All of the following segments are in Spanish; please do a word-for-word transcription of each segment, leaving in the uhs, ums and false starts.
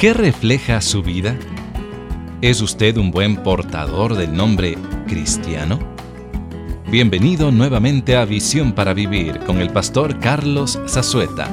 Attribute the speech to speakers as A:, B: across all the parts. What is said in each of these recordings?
A: ¿Qué refleja su vida? ¿Es usted un buen portador del nombre cristiano? Bienvenido nuevamente a Visión para Vivir con el pastor Carlos Zazueta.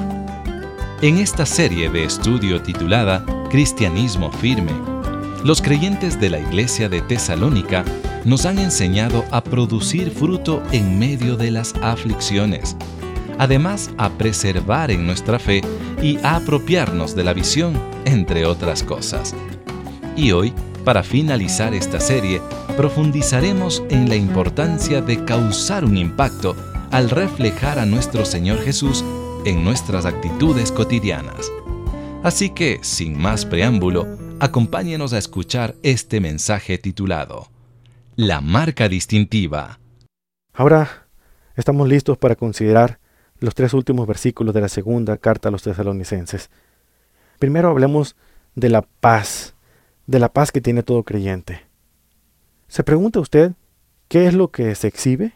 A: En esta serie de estudio titulada Cristianismo Firme, los creyentes de la iglesia de Tesalónica nos han enseñado a producir fruto en medio de las aflicciones, además a preservar en nuestra fe y a apropiarnos de la visión, entre otras cosas. Y hoy, para finalizar esta serie, profundizaremos en la importancia de causar un impacto al reflejar a nuestro Señor Jesús en nuestras actitudes cotidianas. Así que, sin más preámbulo, acompáñenos a escuchar este mensaje titulado La marca distintiva.
B: Ahora estamos listos para considerar los tres últimos versículos de la segunda carta a los tesalonicenses. Primero hablemos de la paz, de la paz que tiene todo creyente. ¿Se pregunta usted qué es lo que se exhibe?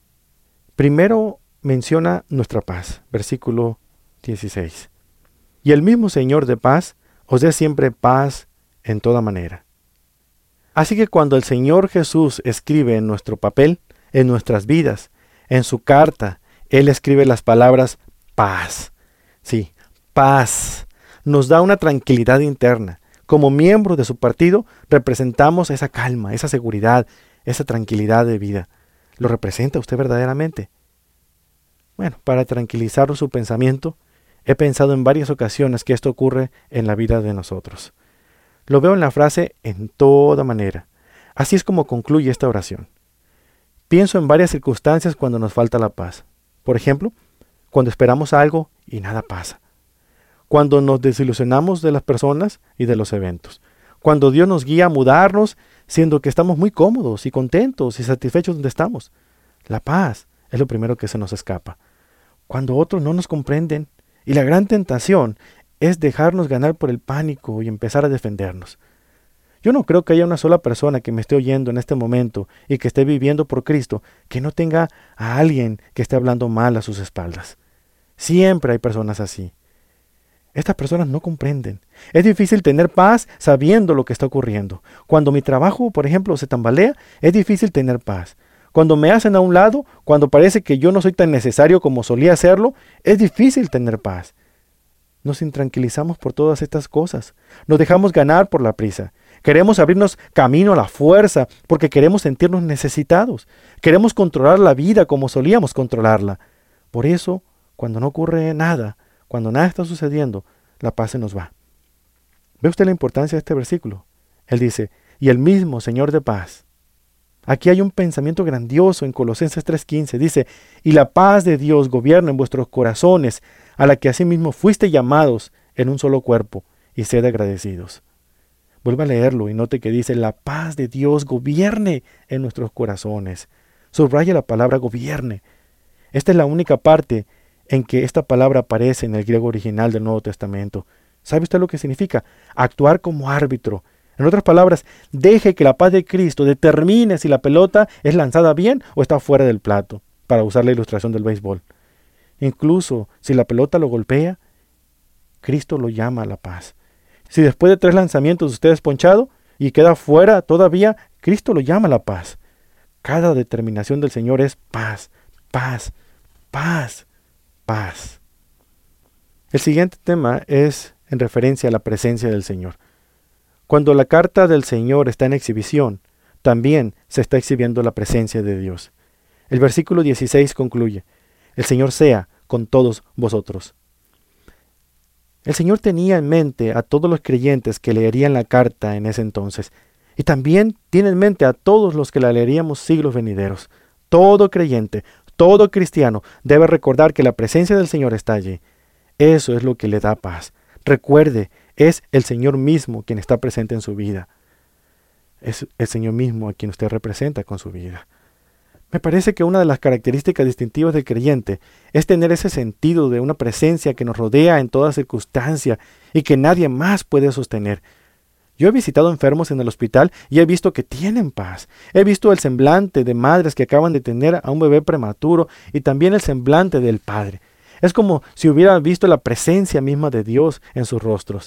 B: Primero menciona nuestra paz, versículo dieciséis. Y el mismo Señor de paz os dé siempre paz en toda manera. Así que cuando el Señor Jesús escribe en nuestro papel, en nuestras vidas, en su carta, Él escribe las palabras paz. Sí, paz. Nos da una tranquilidad interna. Como miembros de su partido, representamos esa calma, esa seguridad, esa tranquilidad de vida. ¿Lo representa usted verdaderamente? Bueno, para tranquilizar su pensamiento, he pensado en varias ocasiones que esto ocurre en la vida de nosotros. Lo veo en la frase en toda manera. Así es como concluye esta oración. Pienso en varias circunstancias cuando nos falta la paz. Por ejemplo, cuando esperamos algo y nada pasa. Cuando nos desilusionamos de las personas y de los eventos. Cuando Dios nos guía a mudarnos, siendo que estamos muy cómodos y contentos y satisfechos donde estamos. La paz es lo primero que se nos escapa. Cuando otros no nos comprenden, y la gran tentación es dejarnos ganar por el pánico y empezar a defendernos. Yo no creo que haya una sola persona que me esté oyendo en este momento y que esté viviendo por Cristo que no tenga a alguien que esté hablando mal a sus espaldas. Siempre hay personas así. Estas personas no comprenden. Es difícil tener paz sabiendo lo que está ocurriendo. Cuando mi trabajo, por ejemplo, se tambalea, es difícil tener paz. Cuando me hacen a un lado, cuando parece que yo no soy tan necesario como solía serlo, es difícil tener paz. Nos intranquilizamos por todas estas cosas. Nos dejamos ganar por la prisa. Queremos abrirnos camino a la fuerza porque queremos sentirnos necesitados. Queremos controlar la vida como solíamos controlarla. Por eso, cuando no ocurre nada, cuando nada está sucediendo, la paz se nos va. ¿Ve usted la importancia de este versículo? Él dice, y el mismo Señor de paz. Aquí hay un pensamiento grandioso en Colosenses tres quince. Dice, y la paz de Dios gobierna en vuestros corazones, a la que asimismo fuiste llamados en un solo cuerpo, y sed agradecidos. Vuelva a leerlo y note que dice, la paz de Dios gobierne en nuestros corazones. Subraya la palabra gobierne. Esta es la única parte en que esta palabra aparece en el griego original del Nuevo Testamento. ¿Sabe usted lo que significa? Actuar como árbitro. En otras palabras, deje que la paz de Cristo determine si la pelota es lanzada bien o está fuera del plato, para usar la ilustración del béisbol. Incluso si la pelota lo golpea, Cristo lo llama a la paz. Si después de tres lanzamientos usted es ponchado y queda fuera todavía, Cristo lo llama a la paz. Cada determinación del Señor es paz, paz, paz, paz. El siguiente tema es en referencia a la presencia del Señor. Cuando la carta del Señor está en exhibición, también se está exhibiendo la presencia de Dios. El versículo dieciséis concluye, el Señor sea con todos vosotros. El Señor tenía en mente a todos los creyentes que leerían la carta en ese entonces, y también tiene en mente a todos los que la leeríamos siglos venideros. Todo creyente, todo cristiano debe recordar que la presencia del Señor está allí. Eso es lo que le da paz. Recuerde, es el Señor mismo quien está presente en su vida. Es el Señor mismo a quien usted representa con su vida. Me parece que una de las características distintivas del creyente es tener ese sentido de una presencia que nos rodea en toda circunstancia y que nadie más puede sostener. Yo he visitado enfermos en el hospital y he visto que tienen paz. He visto el semblante de madres que acaban de tener a un bebé prematuro y también el semblante del padre. Es como si hubiera visto la presencia misma de Dios en sus rostros.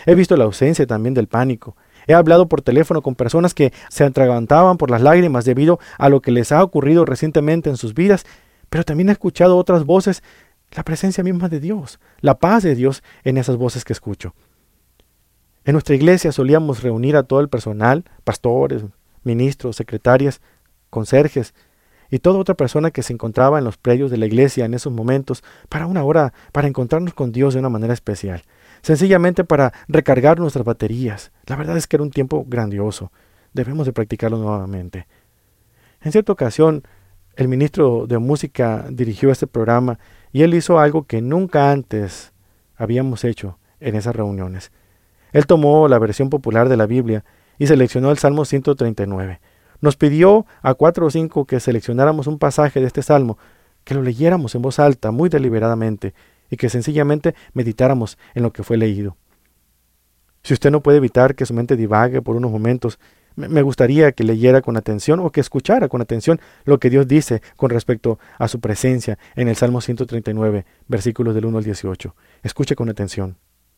B: He visto la ausencia también del pánico. He hablado por teléfono con personas que se atragantaban por las lágrimas debido a lo que les ha ocurrido recientemente en sus vidas, pero también he escuchado otras voces, la presencia misma de Dios, la paz de Dios en esas voces que escucho. En nuestra iglesia solíamos reunir a todo el personal, pastores, ministros, secretarias, conserjes y toda otra persona que se encontraba en los predios de la iglesia en esos momentos para una hora, para encontrarnos con Dios de una manera especial, sencillamente para recargar nuestras baterías. La verdad es que era un tiempo grandioso. Debemos de practicarlo nuevamente. En cierta ocasión, el ministro de música dirigió este programa y él hizo algo que nunca antes habíamos hecho en esas reuniones. Él tomó la versión popular de la Biblia y seleccionó el Salmo ciento treinta y nueve. Nos pidió a cuatro o cinco que seleccionáramos un pasaje de este salmo, que lo leyéramos en voz alta, muy deliberadamente, y que sencillamente meditáramos en lo que fue leído. Si usted no puede evitar que su mente divague por unos momentos, me gustaría que leyera con atención o que escuchara con atención lo que Dios dice con respecto a su presencia en el Salmo ciento treinta y nueve, versículos del uno al dieciocho. Escuche con atención.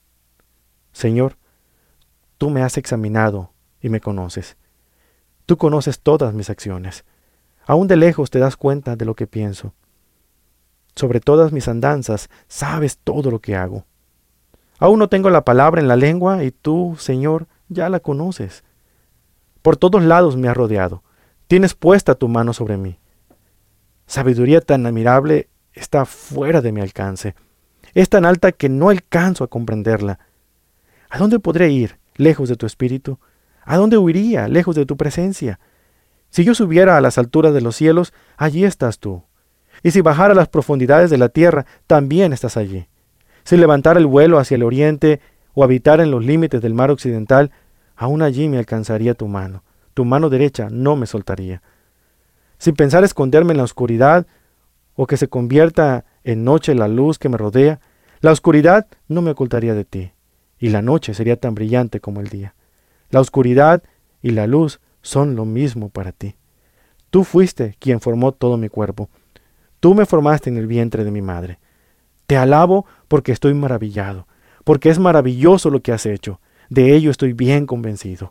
B: Señor, tú me has examinado y me conoces. Tú conoces todas mis acciones. Aún de lejos te das cuenta de lo que pienso. Sobre todas mis andanzas sabes todo lo que hago. Aún no tengo la palabra en la lengua y tú, Señor, ya la conoces. Por todos lados me has rodeado. Tienes puesta tu mano sobre mí. Sabiduría tan admirable está fuera de mi alcance. Es tan alta que no alcanzo a comprenderla. ¿A dónde podré ir lejos de tu espíritu? ¿A dónde huiría lejos de tu presencia? Si yo subiera a las alturas de los cielos, allí estás tú. Y si bajara a las profundidades de la tierra, también estás allí. Si levantara el vuelo hacia el oriente o habitara en los límites del mar occidental, aún allí me alcanzaría tu mano. Tu mano derecha no me soltaría. Si pensara esconderme en la oscuridad o que se convierta en noche la luz que me rodea, la oscuridad no me ocultaría de ti, y la noche sería tan brillante como el día. La oscuridad y la luz son lo mismo para ti. Tú fuiste quien formó todo mi cuerpo. Tú me formaste en el vientre de mi madre. Te alabo porque estoy maravillado, porque es maravilloso lo que has hecho. De ello estoy bien convencido.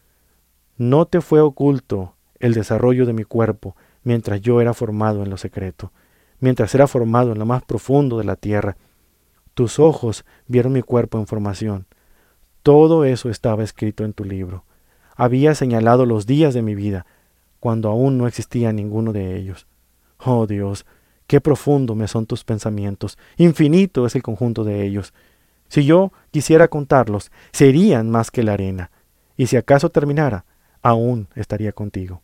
B: No te fue oculto el desarrollo de mi cuerpo mientras yo era formado en lo secreto, mientras era formado en lo más profundo de la tierra. Tus ojos vieron mi cuerpo en formación. Todo eso estaba escrito en tu libro. Había señalado los días de mi vida, cuando aún no existía ninguno de ellos. Oh Dios, qué profundo me son tus pensamientos, infinito es el conjunto de ellos. Si yo quisiera contarlos, serían más que la arena, y si acaso terminara, aún estaría contigo.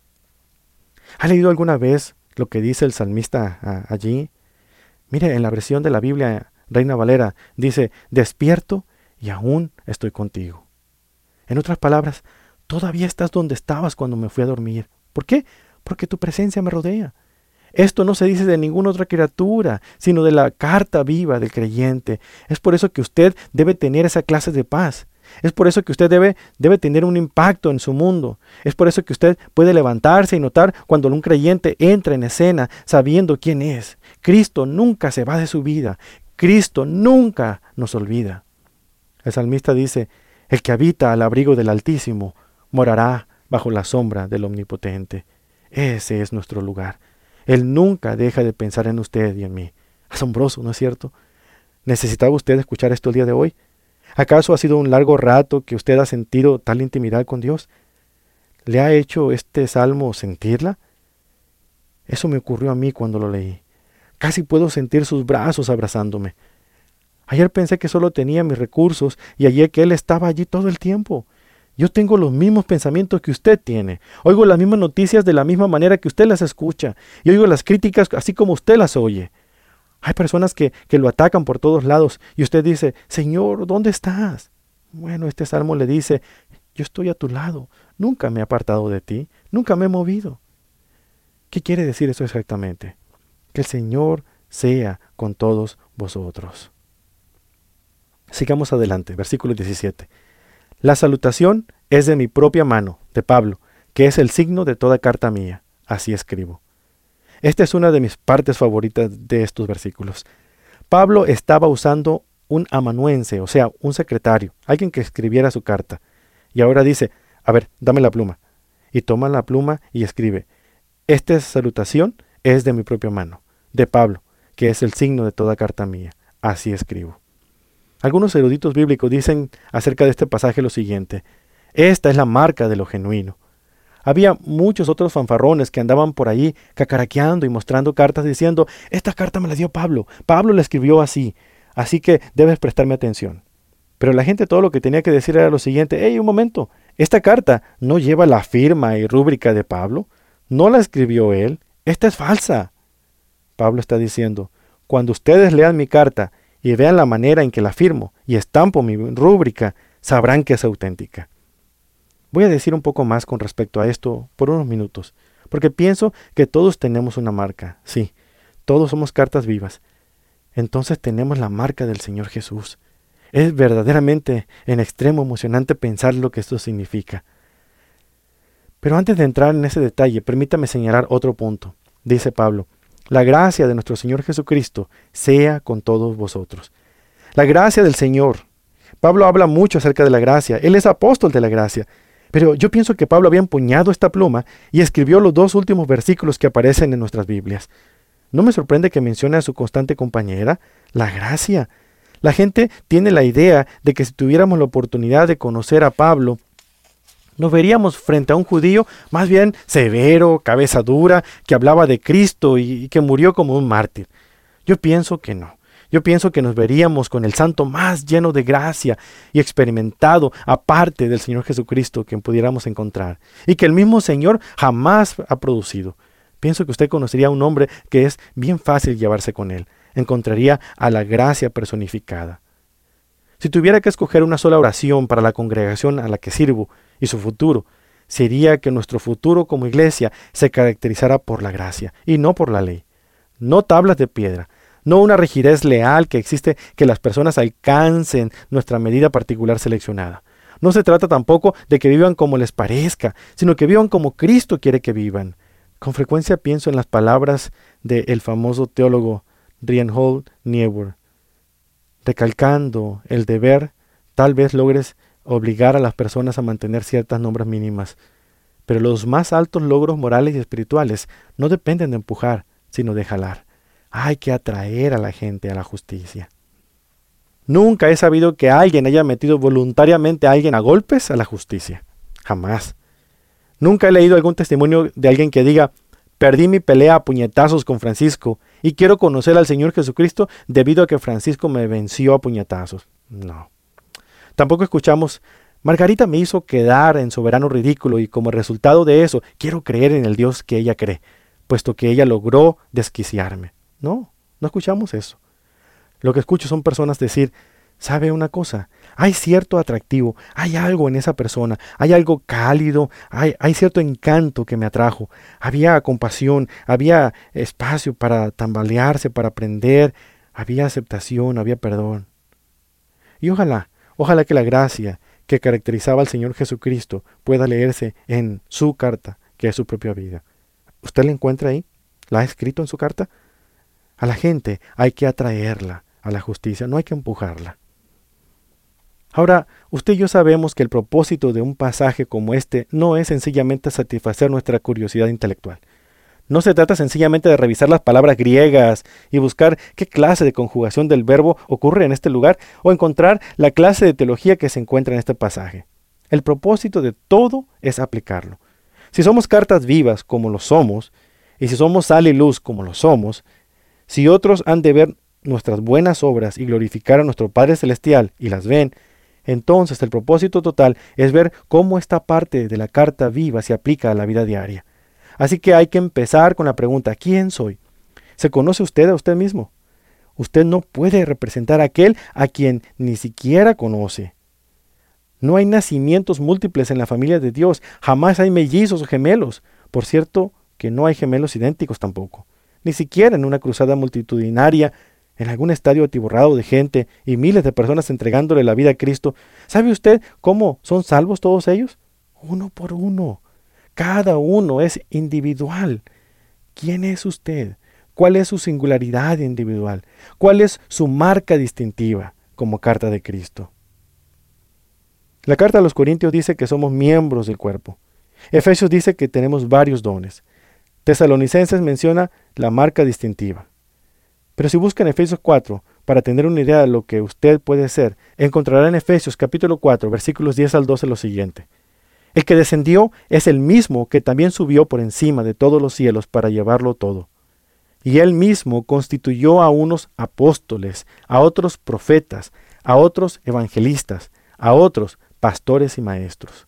B: ¿Ha leído alguna vez lo que dice el salmista a, allí? Mire, en la versión de la Biblia Reina Valera dice, despierto y aún estoy contigo. En otras palabras, todavía estás donde estabas cuando me fui a dormir. ¿Por qué? Porque tu presencia me rodea. Esto no se dice de ninguna otra criatura, sino de la carta viva del creyente. Es por eso que usted debe tener esa clase de paz. Es por eso que usted debe, debe tener un impacto en su mundo. Es por eso que usted puede levantarse y notar cuando un creyente entra en escena sabiendo quién es. Cristo nunca se va de su vida. Cristo nunca nos olvida. El salmista dice, el que habita al abrigo del Altísimo morará bajo la sombra del Omnipotente. Ese es nuestro lugar. Él nunca deja de pensar en usted y en mí. Asombroso, ¿no es cierto? ¿Necesitaba usted escuchar esto el día de hoy? ¿Acaso ha sido un largo rato que usted ha sentido tal intimidad con Dios? ¿Le ha hecho este salmo sentirla? Eso me ocurrió a mí cuando lo leí. Casi puedo sentir sus brazos abrazándome. Ayer pensé que solo tenía mis recursos y ayer que Él estaba allí todo el tiempo. Yo tengo los mismos pensamientos que usted tiene. Oigo las mismas noticias de la misma manera que usted las escucha. Y oigo las críticas así como usted las oye. Hay personas que, que lo atacan por todos lados y usted dice, Señor, ¿dónde estás? Bueno, este salmo le dice, yo estoy a tu lado. Nunca me he apartado de ti. Nunca me he movido. ¿Qué quiere decir eso exactamente? Que el Señor sea con todos vosotros. Sigamos adelante, versículo diecisiete. La salutación es de mi propia mano, de Pablo, que es el signo de toda carta mía. Así escribo. Esta es una de mis partes favoritas de estos versículos. Pablo estaba usando un amanuense, o sea, un secretario, alguien que escribiera su carta. Y ahora dice, a ver, dame la pluma. Y toma la pluma y escribe, esta salutación es de mi propia mano, de Pablo, que es el signo de toda carta mía. Así escribo. Algunos eruditos bíblicos dicen acerca de este pasaje lo siguiente, esta es la marca de lo genuino. Había muchos otros fanfarrones que andaban por ahí cacaraqueando y mostrando cartas diciendo, esta carta me la dio Pablo, Pablo la escribió así, así que debes prestarme atención. Pero la gente todo lo que tenía que decir era lo siguiente, hey, un momento, esta carta no lleva la firma y rúbrica de Pablo, no la escribió él, esta es falsa. Pablo está diciendo, cuando ustedes lean mi carta y vean la manera en que la firmo y estampo mi rúbrica, sabrán que es auténtica. Voy a decir un poco más con respecto a esto por unos minutos, porque pienso que todos tenemos una marca, sí, todos somos cartas vivas. Entonces tenemos la marca del Señor Jesús. Es verdaderamente en extremo emocionante pensar lo que esto significa. Pero antes de entrar en ese detalle, permítame señalar otro punto. Dice Pablo, la gracia de nuestro Señor Jesucristo sea con todos vosotros. La gracia del Señor. Pablo habla mucho acerca de la gracia. Él es apóstol de la gracia. Pero yo pienso que Pablo había empuñado esta pluma y escribió los dos últimos versículos que aparecen en nuestras Biblias. No me sorprende que mencione a su constante compañera, la gracia. La gente tiene la idea de que si tuviéramos la oportunidad de conocer a Pablo, nos veríamos frente a un judío más bien severo, cabeza dura, que hablaba de Cristo y que murió como un mártir. Yo pienso que no. Yo pienso que nos veríamos con el santo más lleno de gracia y experimentado aparte del Señor Jesucristo que pudiéramos encontrar y que el mismo Señor jamás ha producido. Pienso que usted conocería a un hombre que es bien fácil llevarse con él. Encontraría a la gracia personificada. Si tuviera que escoger una sola oración para la congregación a la que sirvo y su futuro, sería que nuestro futuro como iglesia se caracterizara por la gracia y no por la ley. No tablas de piedra, no una rigidez leal que existe que las personas alcancen nuestra medida particular seleccionada. No se trata tampoco de que vivan como les parezca, sino que vivan como Cristo quiere que vivan. Con frecuencia pienso en las palabras del famoso teólogo Reinhold Niebuhr. Recalcando el deber, tal vez logres obligar a las personas a mantener ciertas normas mínimas. Pero los más altos logros morales y espirituales no dependen de empujar, sino de jalar. Hay que atraer a la gente a la justicia. Nunca he sabido que alguien haya metido voluntariamente a alguien a golpes a la justicia. Jamás. Nunca he leído algún testimonio de alguien que diga, perdí mi pelea a puñetazos con Francisco y quiero conocer al Señor Jesucristo debido a que Francisco me venció a puñetazos. No. Tampoco escuchamos, Margarita me hizo quedar en soberano ridículo y como resultado de eso quiero creer en el Dios que ella cree, puesto que ella logró desquiciarme. No, no escuchamos eso. Lo que escucho son personas decir, ¿sabe una cosa? Hay cierto atractivo, hay algo en esa persona, hay algo cálido, hay, hay cierto encanto que me atrajo. Había compasión, había espacio para tambalearse, para aprender, había aceptación, había perdón. Y ojalá, ojalá que la gracia que caracterizaba al Señor Jesucristo pueda leerse en su carta, que es su propia vida. ¿Usted la encuentra ahí? ¿La ha escrito en su carta? A la gente hay que atraerla a la justicia, no hay que empujarla. Ahora, usted y yo sabemos que el propósito de un pasaje como este no es sencillamente satisfacer nuestra curiosidad intelectual. No se trata sencillamente de revisar las palabras griegas y buscar qué clase de conjugación del verbo ocurre en este lugar o encontrar la clase de teología que se encuentra en este pasaje. El propósito de todo es aplicarlo. Si somos cartas vivas como lo somos, y si somos sal y luz como lo somos, si otros han de ver nuestras buenas obras y glorificar a nuestro Padre Celestial y las ven, entonces el propósito total es ver cómo esta parte de la carta viva se aplica a la vida diaria. Así que hay que empezar con la pregunta, ¿quién soy? ¿Se conoce usted a usted mismo? Usted no puede representar a aquel a quien ni siquiera conoce. No hay nacimientos múltiples en la familia de Dios, jamás hay mellizos o gemelos. Por cierto, que no hay gemelos idénticos tampoco. Ni siquiera en una cruzada multitudinaria, en algún estadio atiborrado de gente y miles de personas entregándole la vida a Cristo. ¿Sabe usted cómo son salvos todos ellos? Uno por uno. Cada uno es individual. ¿Quién es usted? ¿Cuál es su singularidad individual? ¿Cuál es su marca distintiva? como carta de Cristo. La carta a los Corintios dice que somos miembros del cuerpo. Efesios dice que tenemos varios dones. Tesalonicenses menciona la marca distintiva. Pero si buscan Efesios cuatro, para tener una idea de lo que usted puede ser, encontrará en Efesios capítulo cuatro, versículos diez al doce lo siguiente. El que descendió es el mismo que también subió por encima de todos los cielos para llevarlo todo. Y él mismo constituyó a unos apóstoles, a otros profetas, a otros evangelistas, a otros pastores y maestros.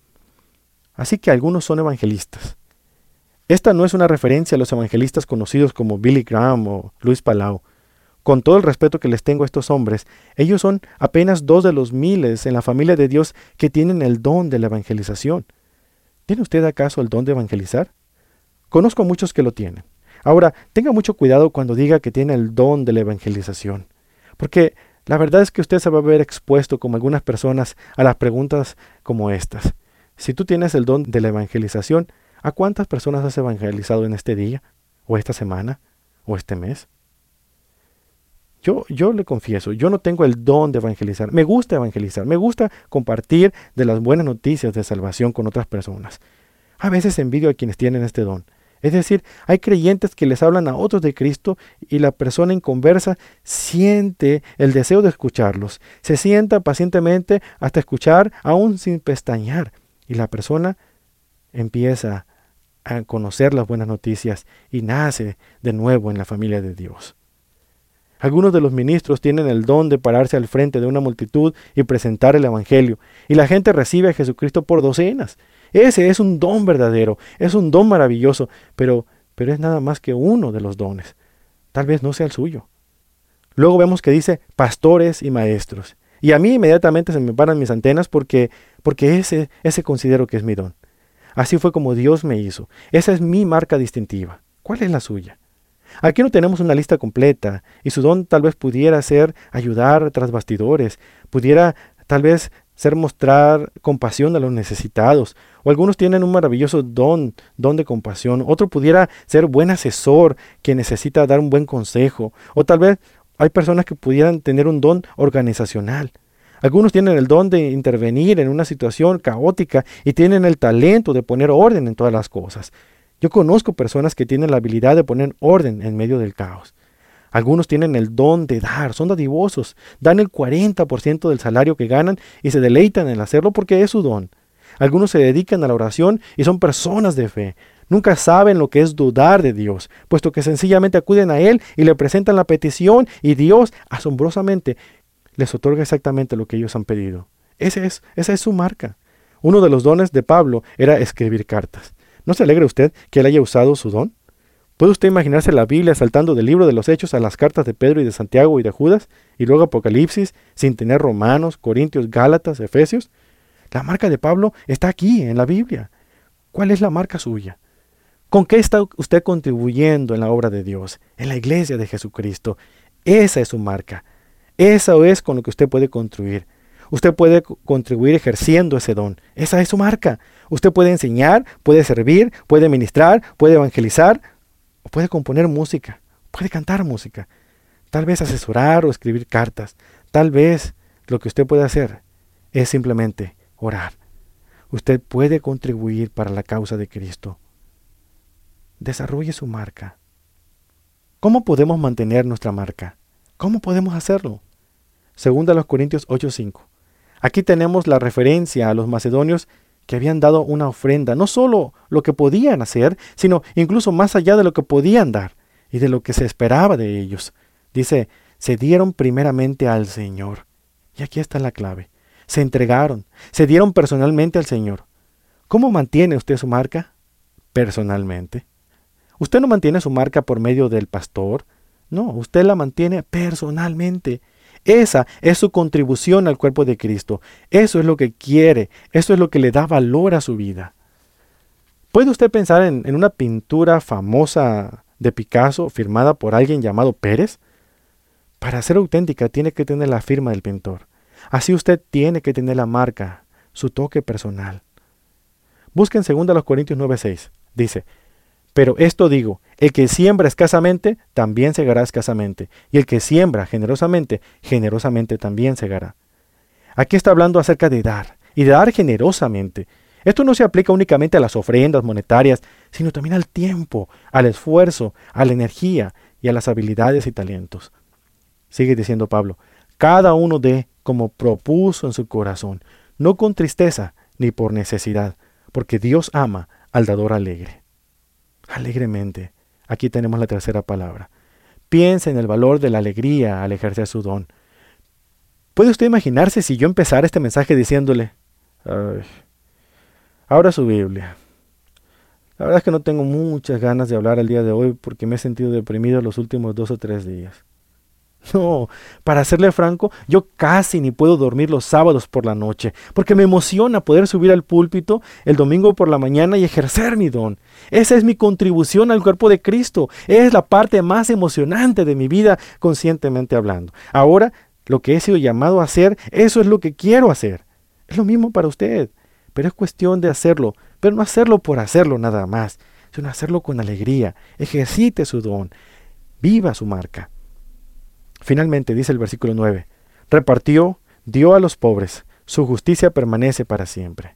B: Así que algunos son evangelistas. Esta no es una referencia a los evangelistas conocidos como Billy Graham o Luis Palau. Con todo el respeto que les tengo a estos hombres, ellos son apenas dos de los miles en la familia de Dios que tienen el don de la evangelización. ¿Tiene usted acaso el don de evangelizar? Conozco a muchos que lo tienen. Ahora, tenga mucho cuidado cuando diga que tiene el don de la evangelización, porque la verdad es que usted se va a ver expuesto, como algunas personas, a las preguntas como estas. Si tú tienes el don de la evangelización, ¿a cuántas personas has evangelizado en este día, o esta semana, o este mes? Yo, yo le confieso, yo no tengo el don de evangelizar. Me gusta evangelizar, me gusta compartir de las buenas noticias de salvación con otras personas. A veces envidio a quienes tienen este don. Es decir, hay creyentes que les hablan a otros de Cristo y la persona en conversa siente el deseo de escucharlos. Se sienta pacientemente hasta escuchar aún sin pestañear. Y la persona empieza a conocer las buenas noticias y nace de nuevo en la familia de Dios. Algunos de los ministros tienen el don de pararse al frente de una multitud y presentar el Evangelio, y la gente recibe a Jesucristo por docenas. Ese es un don verdadero, es un don maravilloso, pero, pero es nada más que uno de los dones. Tal vez no sea el suyo. Luego vemos que dice pastores y maestros. Y a mí inmediatamente se me paran mis antenas porque, porque ese, ese considero que es mi don. Así fue como Dios me hizo. Esa es mi marca distintiva. ¿Cuál es la suya? Aquí no tenemos una lista completa, y su don tal vez pudiera ser ayudar tras bastidores, pudiera tal vez ser mostrar compasión a los necesitados, o algunos tienen un maravilloso don, don de compasión, otro pudiera ser buen asesor que necesita dar un buen consejo, o tal vez hay personas que pudieran tener un don organizacional. Algunos tienen el don de intervenir en una situación caótica y tienen el talento de poner orden en todas las cosas. Yo conozco personas que tienen la habilidad de poner orden en medio del caos. Algunos tienen el don de dar, son dadivosos, dan el cuarenta por ciento del salario que ganan y se deleitan en hacerlo porque es su don. Algunos se dedican a la oración y son personas de fe. Nunca saben lo que es dudar de Dios, puesto que sencillamente acuden a Él y le presentan la petición y Dios, asombrosamente, les otorga exactamente lo que ellos han pedido. Ese es, esa es su marca. Uno de los dones de Pablo era escribir cartas. ¿No se alegra usted que él haya usado su don? ¿Puede usted imaginarse la Biblia saltando del libro de los Hechos a las cartas de Pedro y de Santiago y de Judas, y luego Apocalipsis, sin tener Romanos, Corintios, Gálatas, Efesios? La marca de Pablo está aquí, en la Biblia. ¿Cuál es la marca suya? ¿Con qué está usted contribuyendo en la obra de Dios, en la iglesia de Jesucristo? Esa es su marca. Esa es con lo que usted puede contribuir. Usted puede contribuir ejerciendo ese don. Esa es su marca. Usted puede enseñar, puede servir, puede ministrar, puede evangelizar, o puede componer música, puede cantar música, tal vez asesorar o escribir cartas. Tal vez lo que usted puede hacer es simplemente orar. Usted puede contribuir para la causa de Cristo. Desarrolle su marca. ¿Cómo podemos mantener nuestra marca? ¿Cómo podemos hacerlo? Segunda a los Corintios ocho cinco. Aquí tenemos la referencia a los macedonios que habían dado una ofrenda, no solo lo que podían hacer, sino incluso más allá de lo que podían dar y de lo que se esperaba de ellos. Dice, se dieron primeramente al Señor. Y aquí está la clave. Se entregaron, se dieron personalmente al Señor. ¿Cómo mantiene usted su marca? Personalmente. Usted no mantiene su marca por medio del pastor. No, usted la mantiene personalmente. Esa es su contribución al cuerpo de Cristo. Eso es lo que quiere. Eso es lo que le da valor a su vida. ¿Puede usted pensar en, en una pintura famosa de Picasso firmada por alguien llamado Pérez? Para ser auténtica tiene que tener la firma del pintor. Así usted tiene que tener la marca, su toque personal. Busquen segunda los Corintios nueve seis. Dice, Pero esto digo, el que siembra escasamente, también segará escasamente. Y el que siembra generosamente, generosamente también segará. Aquí está hablando acerca de dar, y de dar generosamente. Esto no se aplica únicamente a las ofrendas monetarias, sino también al tiempo, al esfuerzo, a la energía y a las habilidades y talentos. Sigue diciendo Pablo, cada uno dé como propuso en su corazón, no con tristeza ni por necesidad, porque Dios ama al dador alegre. Alegremente. Aquí tenemos la tercera palabra. Piensa en el valor de la alegría al ejercer su don. ¿Puede usted imaginarse si yo empezara este mensaje diciéndole, ay, abra su Biblia? La verdad es que no tengo muchas ganas de hablar el día de hoy porque me he sentido deprimido los últimos dos o tres días. No, para serle franco, yo casi ni puedo dormir los sábados por la noche, porque me emociona poder subir al púlpito el domingo por la mañana y ejercer mi don. Esa es mi contribución al cuerpo de Cristo. Es la parte más emocionante de mi vida, conscientemente hablando. Ahora, lo que he sido llamado a hacer, eso es lo que quiero hacer. Es lo mismo para usted, pero es cuestión de hacerlo, pero no hacerlo por hacerlo nada más, sino hacerlo con alegría. Ejercite su don, viva su marca. Finalmente, dice el versículo nueve, repartió, dio a los pobres, su justicia permanece para siempre.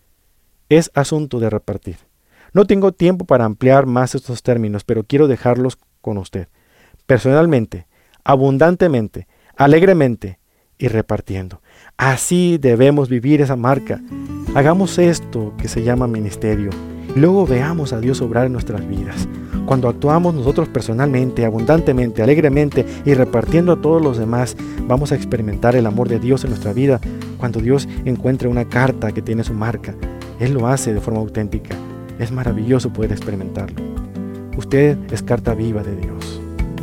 B: Es asunto de repartir. No tengo tiempo para ampliar más estos términos, pero quiero dejarlos con usted. Personalmente, abundantemente, alegremente y repartiendo. Así debemos vivir esa marca. Hagamos esto que se llama ministerio. Y luego veamos a Dios obrar en nuestras vidas. Cuando actuamos nosotros personalmente, abundantemente, alegremente y repartiendo a todos los demás, vamos a experimentar el amor de Dios en nuestra vida. Cuando Dios encuentre una carta que tiene su marca, Él lo hace de forma auténtica. Es maravilloso poder experimentarlo. Usted es carta viva de Dios.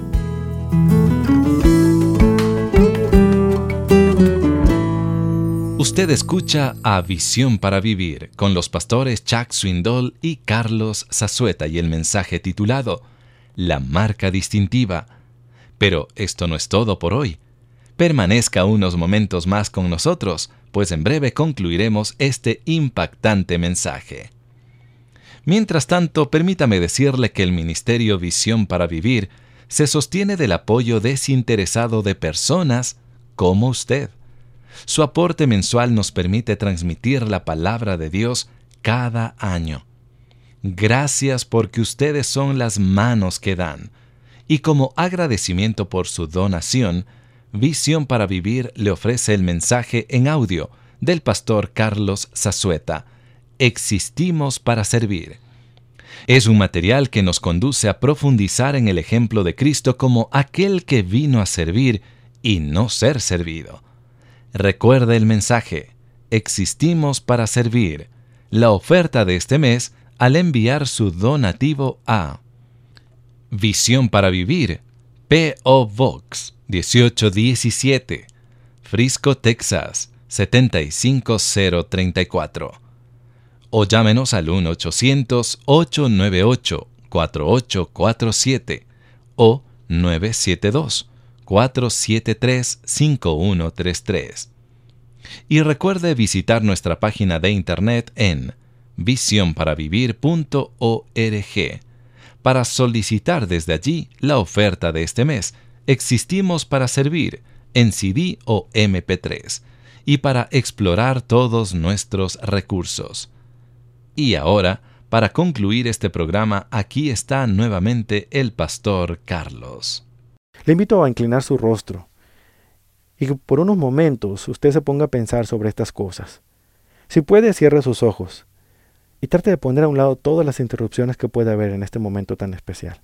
A: Usted escucha a Visión para Vivir con los pastores Chuck Swindoll y Carlos Zazueta y el mensaje titulado La marca distintiva. Pero esto no es todo por hoy. Permanezca unos momentos más con nosotros, pues en breve concluiremos este impactante mensaje. Mientras tanto, permítame decirle que el Ministerio Visión para Vivir se sostiene del apoyo desinteresado de personas como usted. Su aporte mensual nos permite transmitir la palabra de Dios cada año. Gracias porque ustedes son las manos que dan. Y como agradecimiento por su donación, Visión para Vivir le ofrece el mensaje en audio del pastor Carlos Zazueta, Existimos para servir. Es un material que nos conduce a profundizar en el ejemplo de Cristo como aquel que vino a servir y no ser servido. Recuerde el mensaje, Existimos para servir, la oferta de este mes al enviar su donativo a Visión para Vivir, P O Box dieciocho diecisiete, Frisco, Texas setenta y cinco cero treinta y cuatro. O llámenos al uno ochocientos, ocho nueve ocho, cuatro ocho cuatro siete o nueve siete dos, cuatro siete tres, cinco uno tres tres. Y recuerde visitar nuestra página de internet en visión para vivir punto org para solicitar desde allí la oferta de este mes. Existimos para servir en C D o eme pe tres y para explorar todos nuestros recursos. Y ahora, para concluir este programa, aquí está nuevamente el pastor Carlos.
B: Le invito a inclinar su rostro y que por unos momentos usted se ponga a pensar sobre estas cosas. Si puede, cierre sus ojos y trate de poner a un lado todas las interrupciones que puede haber en este momento tan especial.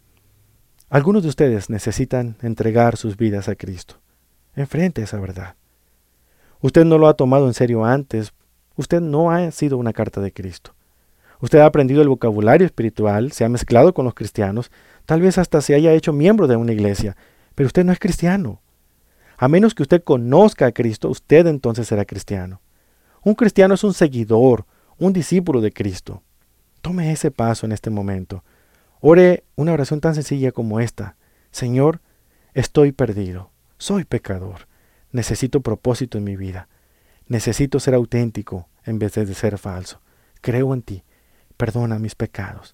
B: Algunos de ustedes necesitan entregar sus vidas a Cristo. Enfrente esa verdad. Usted no lo ha tomado en serio antes. Usted no ha sido una carta de Cristo. Usted ha aprendido el vocabulario espiritual, se ha mezclado con los cristianos, tal vez hasta se haya hecho miembro de una iglesia, pero usted no es cristiano. A menos que usted conozca a Cristo, usted entonces será cristiano. Un cristiano es un seguidor, un discípulo de Cristo. Tome ese paso en este momento. Ore una oración tan sencilla como esta. Señor, estoy perdido, soy pecador, necesito propósito en mi vida. Necesito ser auténtico en vez de ser falso. Creo en ti. Perdona mis pecados.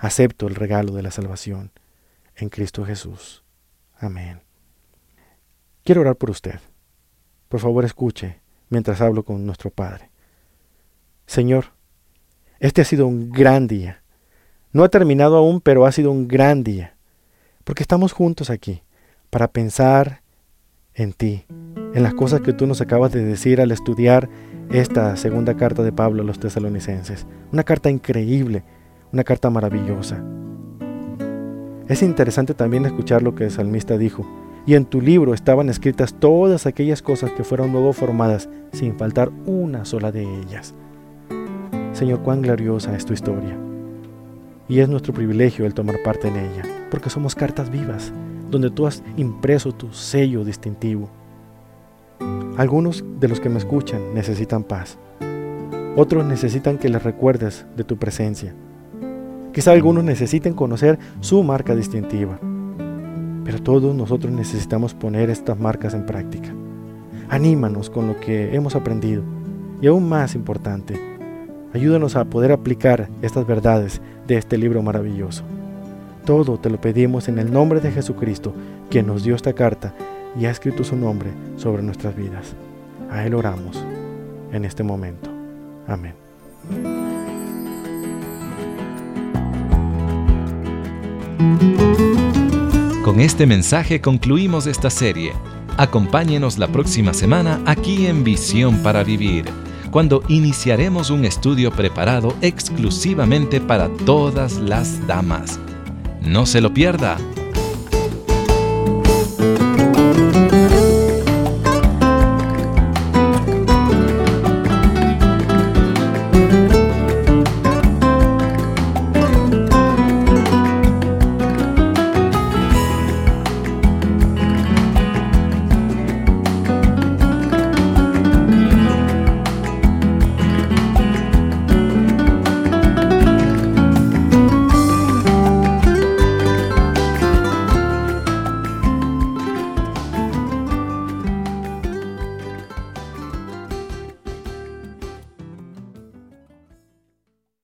B: acepto el regalo de la salvación en Cristo Jesús. Amén. Quiero orar por usted. Por favor, escuche mientras hablo con nuestro Padre. Señor, este ha sido un gran día. No ha terminado aún, pero ha sido un gran día, porque estamos juntos aquí para pensar en ti, en las cosas que tú nos acabas de decir al estudiar esta segunda carta de Pablo a los tesalonicenses. Una carta increíble, una carta maravillosa. Es interesante también escuchar lo que el salmista dijo. Y en tu libro estaban escritas todas aquellas cosas que fueron luego formadas, sin faltar una sola de ellas. Señor, cuán gloriosa es tu historia. Y es nuestro privilegio el tomar parte en ella, porque somos cartas vivas, donde tú has impreso tu sello distintivo. Algunos de los que me escuchan necesitan paz. Otros necesitan que les recuerdes de tu presencia. Quizá algunos necesiten conocer su marca distintiva. Pero todos nosotros necesitamos poner estas marcas en práctica. Anímanos con lo que hemos aprendido. Y aún más importante, ayúdanos a poder aplicar estas verdades de este libro maravilloso. Todo te lo pedimos en el nombre de Jesucristo, quien nos dio esta carta y ha escrito su nombre sobre nuestras vidas. A Él oramos en este momento. Amén.
A: Con este mensaje concluimos esta serie. Acompáñenos la próxima semana aquí en Visión para Vivir, cuando iniciaremos un estudio preparado exclusivamente para todas las damas. No se lo pierda.